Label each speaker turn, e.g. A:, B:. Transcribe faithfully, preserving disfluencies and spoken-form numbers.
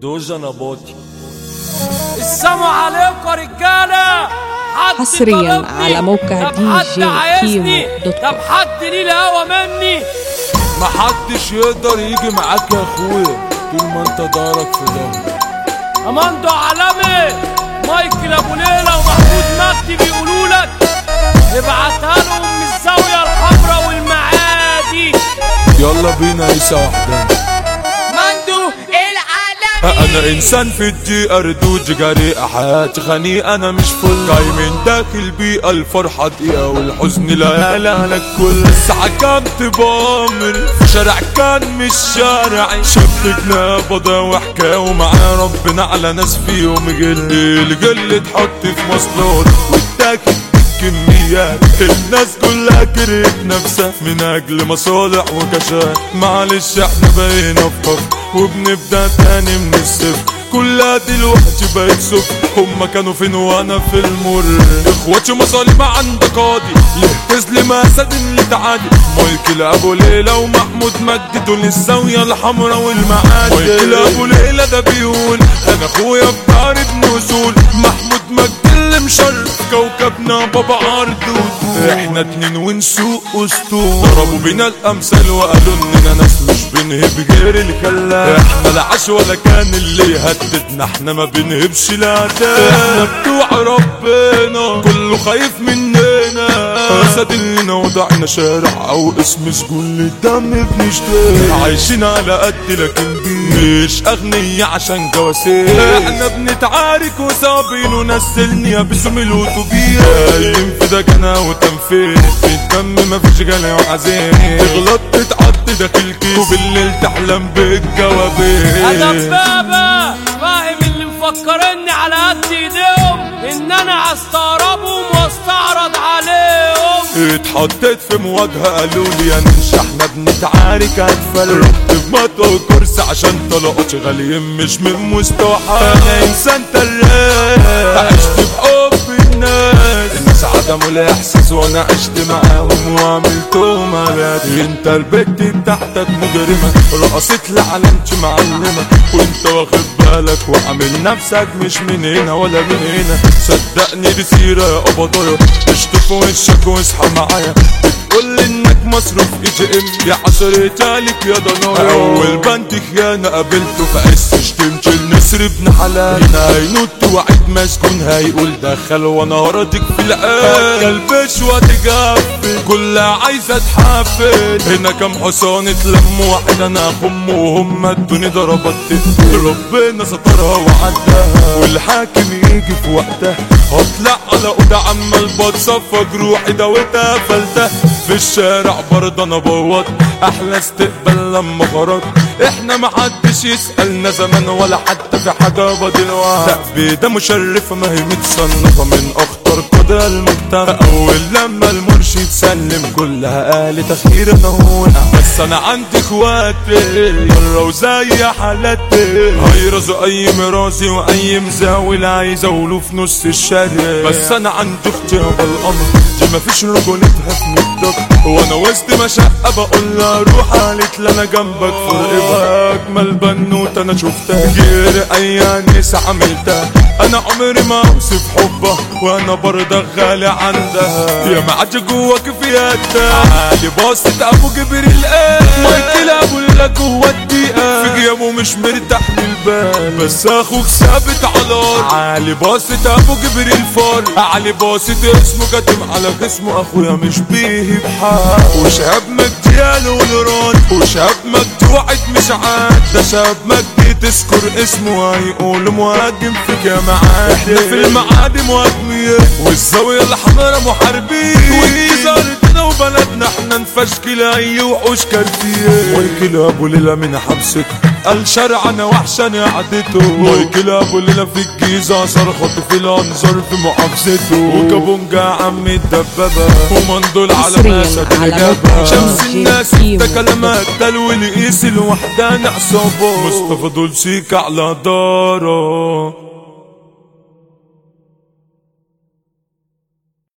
A: دوجة نباطي.
B: السلام عليكم يا رجالة.
C: حصريا على موقع دي جي كيمو دوت كوم.
B: طب حد ليه الهوا مني؟
A: محدش يقدر يجي معاك يا اخويا طول ما انت دارك في ظهرك.
B: اماندو عالمي، مايكل ابو ليلى ومحمود مجدي بيقولوا لك ابعتها لهم من الزاوية الحمراء والمعادي.
A: يلا بينا عيسى وحدنا.
B: ماندو العالمي.
A: انا انسان في الدقيقة ردود جريئة، حياتي خنيقة انا مش فل، جاي من داخل بيئة الفرحة دقيقة والحزن ليالي على الكل. الساعة كام تبامر في شارع كان مش شارعي، شفت جنابضة وحكاية ومعاه ربنا على ناس فيهم جل الجل تحط في مصلات والتاكد كميات. الناس كلها كرهت نفسها من اجل مصالح وكشات، معلش احنا بقينا في خف وبنبدا تاني من الصفر. كلها دلوقتي بقت صفر، هما كانوا فين وانا في المر. اخواتي مظالم عند قاضي، ليه تسلم اسد اللي تعادي. مايكل ابو ليلى ومحمود مجدي دول الزاوية الحمراء والمعادي. مايكل ابو ليلى ده بيقول انا اخويا في دار ابن وصول، محمود مجدي اللي مشرف كوكبنا بابا عرض وطول. احنا اتنين ونسوق اسطول، ضربوا بينا الامثال وقالوا اننا ناس مش بنهب غير الكلام. احنا لا عاش ولا كان اللي يهددنا، احنا ما بنهبش الاعداء. احنا بتوع ربنا كله خايف مننا، اسد لنا وضعنا شارع او اسم سجون للدم بنشتاق. عايشين على قد لكن مش اغنياء عشان جواسيس. احنا بنتعارك وصابين ونسلني يا بسم الوتوبيس. قايم في دجنا وتنفيذ في الدم مفيش جلي وعزيز. تغلط تتعض داخل كيس وبالليل تحلم بالجوابيس.
B: انا بابا فاهم اللي مفكرني على قد ايديهم ان انا هستغربهم واستعرض عليهم.
A: اتحطيت في مواجهة قالوا لي يا ننش احنا بنتعارك هتفل. رحت في مطوة وكرسي عشان طلقات غاليين مش من مستوى. انا انسان تراك عشت بحب الناس، الناس عدموا الاحساس وانا عشت معاهم وعملتهم عباد. انت البت تحتك مجرمة رقصت لعلمتش معلمة، وانت واخد بالك وعامل نفسك مش من هنا ولا من هنا. صدقني دي سيرة يا قبضايا، اشطف وشك واصحى معايا. بتقول انك مصروف اي جي ام يا عشرة الف يا ضنايا. اول بنت خيانة قابلته في عز شتمت النسر ابن حلال. هنا هينط وعيد مسجون هيقول دخل وانا هرضيك في العين. كلبش وتجفل كلها عايزة تحفل. هنا كام حصان اتلموا واحد انا اخم وهم ادوني ضربات. ربنا سترها وعدها والحاكم يجي في وقتها. هطلع على اوضه عمال بتصفى جروحي ده واتقفلتها. في الشارع برضه انا بوط احلى استقبال لما خرجت. احنا محدش يسألنا زمان ولا حتى في حاجة بدلوها. تأبيدة مشرفة ما هي متصنفة من اخطر قضايا المجتمع. اول لما المرشد سلم كلها قالت اخيرا هنا. بس انا عندي اخواتي مرة وزي حالاتي، هيرزوا اي مرازي واي مزاول عايزة اقوله في نص الشارع. بس انا عندي اختي ابو القمر دي مفيش رجولتها في مدك، وانا وسط مشقة بقول لها روح قالت لي انا جنبك فور. اجمل بنوت انا شفتها غير اي نسا عملتها. انا عمري ما اوصف حبها وانا برضه غالي عندها. يا معج جوا كفياتها عالي باصت ابو جبريل ايه. مايكل ابو ليلى جوا الدقيقة في جيبه مش مرتاح للبال، بس اخوك ثابت على عالي باصت ابو جبريل فار. عالي باصت اسمه كاتم على جسمه اخويا مش بيه بحال. وشهاب مجدي قالوا نوران وشهاب مجدي وعد مش عاد. ده شهاب مجدي تذكر اسمه هيقول مهاجم في جامعات. احنا في المعادي مهاجمين والزاوية الحمراء محاربين، والجيزة ارضنا وبلدنا احنا نفشكل اي وحوش كارفين. مايكل ابو ليلى من حبسته قال شرعنا وحشاني قعدته. مايكل ابو ليلى في الجيزة صار خط في الانظار في محافظته. وكابونجا عم الدبابة ومندول على مسد الجبهة. شمس الناس ده كلمات تلوي لقيس الوحداني عصابة. مصطفى دول سيك على داره.